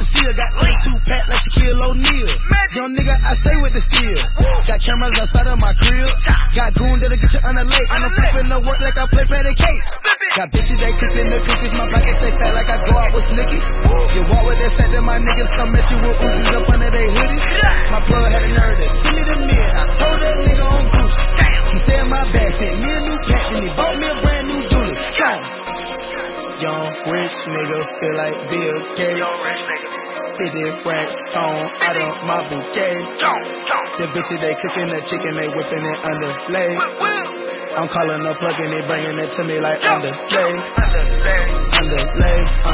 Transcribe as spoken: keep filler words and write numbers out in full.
the seal. Got thirty-two pack like Shaquille O'Neal. Young nigga, I stay with the steel. Got cameras outside of my crib. Got goons that'll get you under late. And I'm flipping the work like I play patty cake. Got bitches, they cooking the cookies. My pockets stay fat like I go out with Snicky. You walk with that set, then my niggas come at you with Uzis up under their hoodies. My plug had a nerve to send me the mid. I told that nigga on Gucci. He said my bad, sent me a new pack, and he bought me a brand new dually. Gone. Young rich nigga feel like Bill Gates. fifty racks on out of my bouquet. The bitches, they cooking the chicken, they whipping it under lay. I'm calling up, plugging it, bringing it to me like underlay. Underlay, underlay.